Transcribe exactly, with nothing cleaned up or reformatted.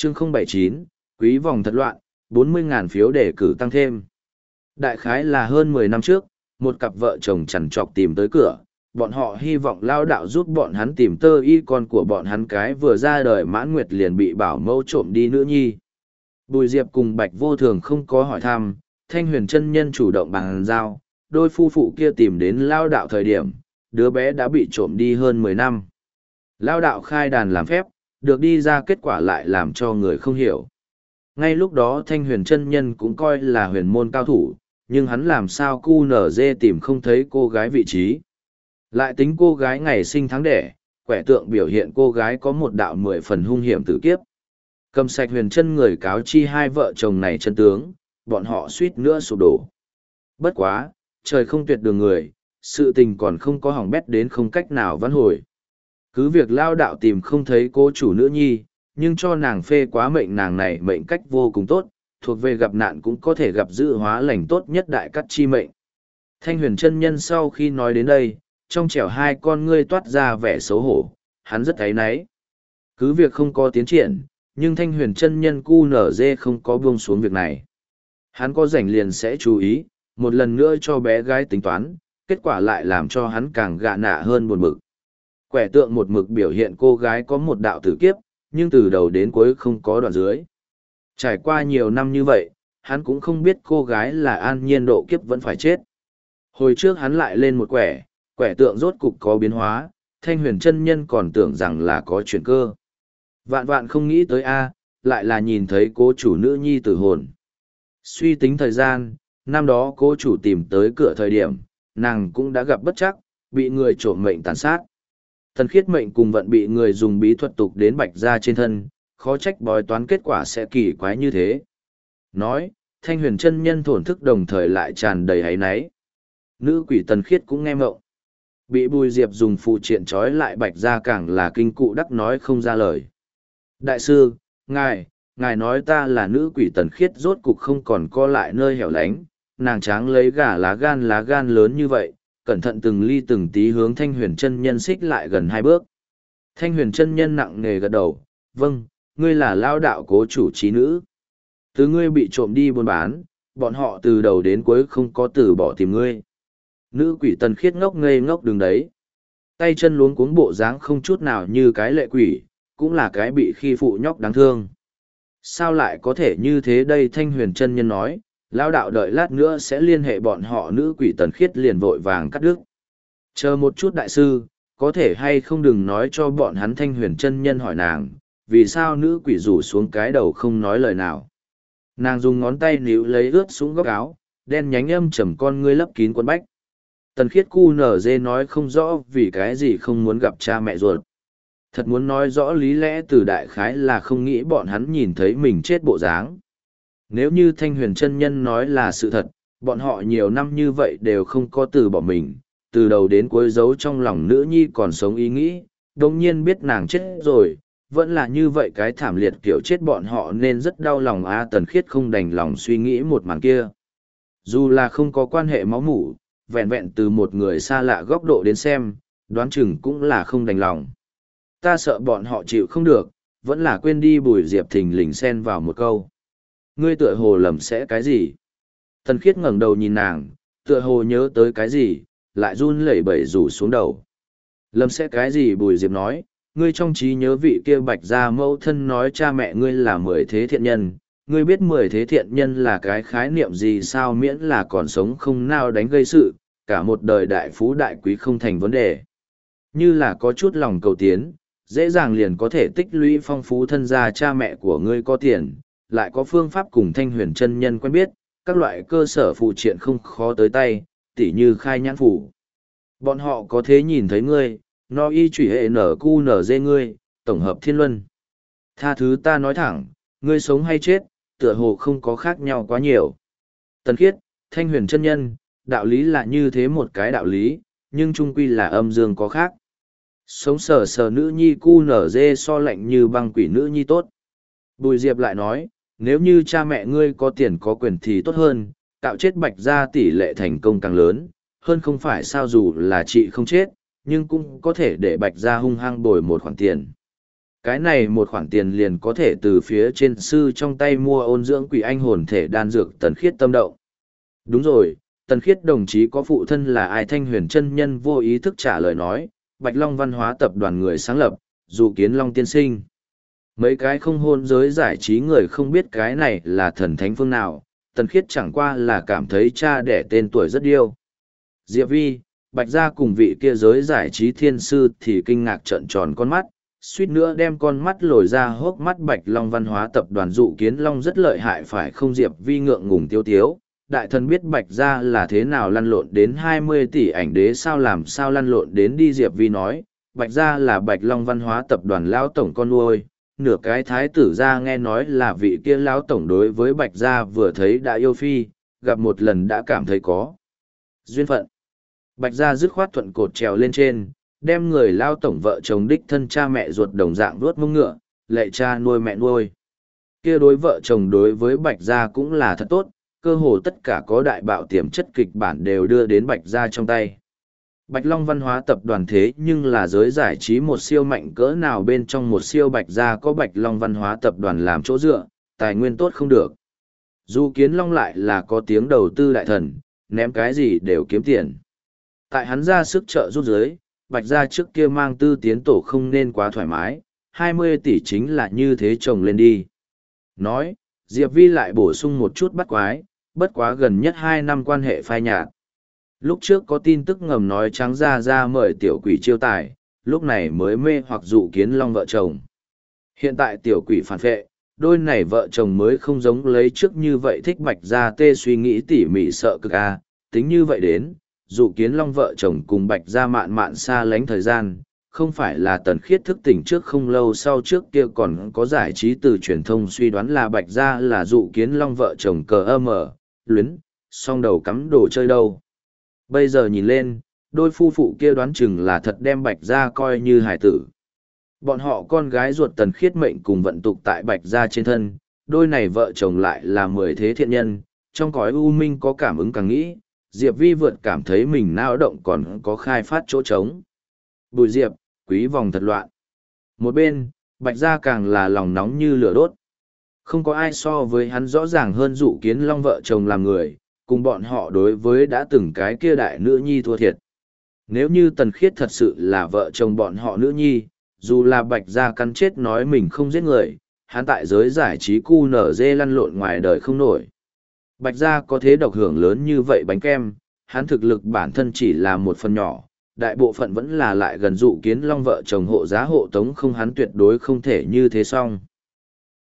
chương không bảy chín, quý vòng thật loạn, bốn mươi ngàn phiếu đề cử tăng thêm. Đại khái là hơn mười năm trước, một cặp vợ chồng chằn trọc tìm tới cửa, bọn họ hy vọng lao đạo giúp bọn hắn tìm tơ y con của bọn hắn cái vừa ra đời mãn nguyệt liền bị bảo mẫu trộm đi nữ nhi. Bùi Diệp cùng Bạch Vô Thường không có hỏi thăm, Thanh Huyền chân nhân chủ động bàn giao, đôi phu phụ kia tìm đến lao đạo thời điểm, đứa bé đã bị trộm đi hơn mười năm. Lao đạo khai đàn làm phép, được đi ra kết quả lại làm cho người không hiểu. Ngay lúc đó Thanh Huyền chân nhân cũng coi là huyền môn cao thủ, nhưng hắn làm sao cu nở dê tìm không thấy cô gái vị trí. Lại tính cô gái ngày sinh tháng đẻ, quẻ tượng biểu hiện cô gái có một đạo mười phần hung hiểm tử kiếp. Cầm sạch huyền chân người cáo chi hai vợ chồng này chân tướng, bọn họ suýt nữa sụp đổ. Bất quá, trời không tuyệt đường người, sự tình còn không có hỏng bét đến không cách nào vãn hồi. Cứ việc lao đạo tìm không thấy cô chủ nữ nhi, nhưng cho nàng phê quá mệnh nàng này mệnh cách vô cùng tốt, thuộc về gặp nạn cũng có thể gặp dự hóa lành tốt nhất đại cắt chi mệnh. Thanh Huyền chân nhân sau khi nói đến đây, trong trẻo hai con ngươi toát ra vẻ xấu hổ, hắn rất áy náy. Cứ việc không có tiến triển, nhưng Thanh Huyền chân nhân cu nở dê không có buông xuống việc này. Hắn có rảnh liền sẽ chú ý, một lần nữa cho bé gái tính toán, kết quả lại làm cho hắn càng gạ nạ hơn buồn bực. Quẻ tượng một mực biểu hiện cô gái có một đạo tử kiếp, nhưng từ đầu đến cuối không có đoạn dưới. Trải qua nhiều năm như vậy, hắn cũng không biết cô gái là an nhiên độ kiếp vẫn phải chết. Hồi trước hắn lại lên một quẻ, quẻ tượng rốt cục có biến hóa, Thanh Huyền chân nhân còn tưởng rằng là có chuyển cơ. Vạn vạn không nghĩ tới a, lại là nhìn thấy cố chủ nữ nhi tử hồn. Suy tính thời gian, năm đó cố chủ tìm tới cửa thời điểm, nàng cũng đã gặp bất trắc, bị người trộm mệnh tàn sát. Thần khiết mệnh cùng vận bị người dùng bí thuật tục đến bạch ra trên thân, khó trách bói toán kết quả sẽ kỳ quái như thế. Nói, Thanh Huyền chân nhân thổn thức đồng thời lại tràn đầy áy náy. Nữ quỷ Tần Khiết cũng nghe mộng. Bị Bùi Diệp dùng phụ triện trói lại bạch ra càng là kinh cụ đắc nói không ra lời. Đại sư, ngài, ngài nói ta là nữ quỷ Tần Khiết rốt cục không còn co lại nơi hẻo lánh, nàng tráng lấy gà lá gan lá gan lớn như vậy, cẩn thận từng ly từng tí hướng Thanh Huyền chân nhân xích lại gần hai bước. Thanh Huyền chân nhân nặng nề gật đầu, vâng, ngươi là lao đạo cố chủ trí nữ. Từ ngươi bị trộm đi buôn bán, bọn họ từ đầu đến cuối không có từ bỏ tìm ngươi. Nữ quỷ Tần Khiết ngốc ngây ngốc đứng đấy. Tay chân luống cuống bộ dáng không chút nào như cái lệ quỷ, cũng là cái bị khi phụ nhóc đáng thương. Sao lại có thể như thế đây? Thanh Huyền chân nhân nói, lao đạo đợi lát nữa sẽ liên hệ bọn họ. Nữ quỷ Tần Khiết liền vội vàng cắt đứt. Chờ một chút đại sư, có thể hay không đừng nói cho bọn hắn? Thanh Huyền chân nhân hỏi nàng, vì sao nữ quỷ rủ xuống cái đầu không nói lời nào. Nàng dùng ngón tay níu lấy ướt xuống góc áo, đen nhánh âm trầm con ngươi lấp kín quần bách. Tần Khiết cu nở dê nói không rõ vì cái gì không muốn gặp cha mẹ ruột. Thật muốn nói rõ lý lẽ từ đại khái là không nghĩ bọn hắn nhìn thấy mình chết bộ dáng. Nếu như Thanh Huyền chân nhân nói là sự thật, bọn họ nhiều năm như vậy đều không có từ bỏ mình, từ đầu đến cuối giấu trong lòng nữ nhi còn sống ý nghĩ, đồng nhiên biết nàng chết rồi, vẫn là như vậy cái thảm liệt kiểu chết bọn họ nên rất đau lòng. A Tần Khiết không đành lòng suy nghĩ một màn kia. Dù là không có quan hệ máu mủ, vẹn vẹn từ một người xa lạ góc độ đến xem, đoán chừng cũng là không đành lòng. Ta sợ bọn họ chịu không được, vẫn là quên đi. Bùi Diệp thình lình xen vào một câu. Ngươi tựa hồ lầm sẽ cái gì? Tần Khiết ngẩng đầu nhìn nàng, tựa hồ nhớ tới cái gì, lại run lẩy bẩy rủ xuống đầu. Lầm sẽ cái gì? Bùi Diệp nói, ngươi trong trí nhớ vị kia bạch gia mẫu thân nói cha mẹ ngươi là mười thế thiện nhân. Ngươi biết mười thế thiện nhân là cái khái niệm gì sao? Miễn là còn sống không nào đánh gây sự, cả một đời đại phú đại quý không thành vấn đề. Như là có chút lòng cầu tiến, dễ dàng liền có thể tích lũy phong phú thân gia. Cha mẹ của ngươi có tiền, lại có phương pháp cùng Thanh Huyền chân nhân quen biết, các loại cơ sở phụ triện không khó tới tay, tỉ như khai nhãn phủ. Bọn họ có thế nhìn thấy ngươi, no y chủy hệ nở cu nở dê ngươi, tổng hợp thiên luân. Tha thứ ta nói thẳng, ngươi sống hay chết, tựa hồ không có khác nhau quá nhiều. Tần Khiết, Thanh Huyền chân nhân, đạo lý là như thế một cái đạo lý, nhưng trung quy là âm dương có khác. Sống sờ sờ nữ nhi cu nở dê so lạnh như băng quỷ nữ nhi tốt. Bùi Diệp lại nói, nếu như cha mẹ ngươi có tiền có quyền thì tốt hơn, tạo chết bạch ra tỷ lệ thành công càng lớn, hơn không phải sao? Dù là chị không chết, nhưng cũng có thể để bạch ra hung hăng bồi một khoản tiền. Cái này một khoản tiền liền có thể từ phía trên sư trong tay mua ôn dưỡng quỷ anh hồn thể đan dược Tần Khiết tâm động. Đúng rồi, Tần Khiết đồng chí có phụ thân là ai? Thanh Huyền chân nhân vô ý thức trả lời nói, Bạch Long văn hóa tập đoàn người sáng lập, Dụ Kiến Long tiên sinh. Mấy cái không hôn giới giải trí người không biết cái này là thần thánh phương nào, Tần Khiết chẳng qua là cảm thấy cha đẻ tên tuổi rất điêu. Diệp Vi, Bạch Gia cùng vị kia giới giải trí thiên sư thì kinh ngạc trợn tròn con mắt, suýt nữa đem con mắt lồi ra hốc mắt. Bạch Long văn hóa tập đoàn Dụ Kiến Long rất lợi hại phải không? Diệp Vi ngượng ngùng tiêu tiếu. Đại thần biết Bạch Gia là thế nào lăn lộn đến hai mươi tỷ ảnh đế sao làm sao lăn lộn đến đi. Diệp Vi nói, Bạch Gia là Bạch Long văn hóa tập đoàn lão tổng con nuôi, nửa cái thái tử gia nghe nói là vị kia lão tổng đối với Bạch Gia vừa thấy đã yêu phi, gặp một lần đã cảm thấy có duyên phận. Bạch Gia dứt khoát thuận cột trèo lên trên, đem người lao tổng vợ chồng đích thân cha mẹ ruột đồng dạng vuốt mông ngựa, lệ cha nuôi mẹ nuôi. Kia đối vợ chồng đối với Bạch Gia cũng là thật tốt, cơ hồ tất cả có đại bạo tiềm chất kịch bản đều đưa đến Bạch Gia trong tay. Bạch Long văn hóa tập đoàn thế nhưng là giới giải trí một siêu mạnh cỡ nào, bên trong một siêu Bạch Gia có Bạch Long văn hóa tập đoàn làm chỗ dựa, tài nguyên tốt không được. Dụ Kiến Long lại là có tiếng đầu tư đại thần, ném cái gì đều kiếm tiền. Tại hắn ra sức trợ giúp giới, Bạch Gia trước kia mang tư tiến tổ không nên quá thoải mái, hai mươi tỷ chính là như thế chồng lên đi. Nói, Diệp Vi lại bổ sung một chút bắt quái, bất quá gần nhất hai năm quan hệ phai nhạt. Lúc trước có tin tức ngầm nói trắng ra ra mời tiểu quỷ chiêu tài, lúc này mới mê hoặc Dụ Kiến Long vợ chồng. Hiện tại tiểu quỷ phản phệ, đôi này vợ chồng mới không giống lấy trước như vậy thích Bạch Gia tê suy nghĩ tỉ mỉ sợ cực a. Tính như vậy đến, Dụ Kiến Long vợ chồng cùng Bạch Gia mạn mạn xa lánh thời gian, không phải là Tần Khiết thức tỉnh trước không lâu sau. Trước kia còn có giải trí từ truyền thông suy đoán là Bạch Gia là Dụ Kiến Long vợ chồng cờ ơ mờ, luyến, song đầu cắm đồ chơi đâu. Bây giờ nhìn lên, đôi phu phụ kia đoán chừng là thật đem Bạch Gia coi như hải tử. Bọn họ con gái ruột Tần Khiết mệnh cùng vận tục tại Bạch Gia trên thân, đôi này vợ chồng lại là mười thế thiện nhân, trong cõi u minh có cảm ứng càng nghĩ, Diệp Vi vượt cảm thấy mình nao động còn có khai phát chỗ trống. Bùi Diệp, quý vòng thật loạn. Một bên, Bạch Gia càng là lòng nóng như lửa đốt. Không có ai so với hắn rõ ràng hơn Dụ Kiến Long vợ chồng làm người, cùng bọn họ đối với đã từng cái kia đại nữ nhi thua thiệt. Nếu như Tần Khiết thật sự là vợ chồng bọn họ nữ nhi, dù là Bạch Gia cắn chết nói mình không giết người, hắn tại giới giải trí cu nở dê lăn lộn ngoài đời không nổi. Bạch Gia có thế độc hưởng lớn như vậy bánh kem, hắn thực lực bản thân chỉ là một phần nhỏ, đại bộ phận vẫn là lại gần Dụ Kiến Long vợ chồng hộ giá hộ tống, không hắn tuyệt đối không thể như thế xong.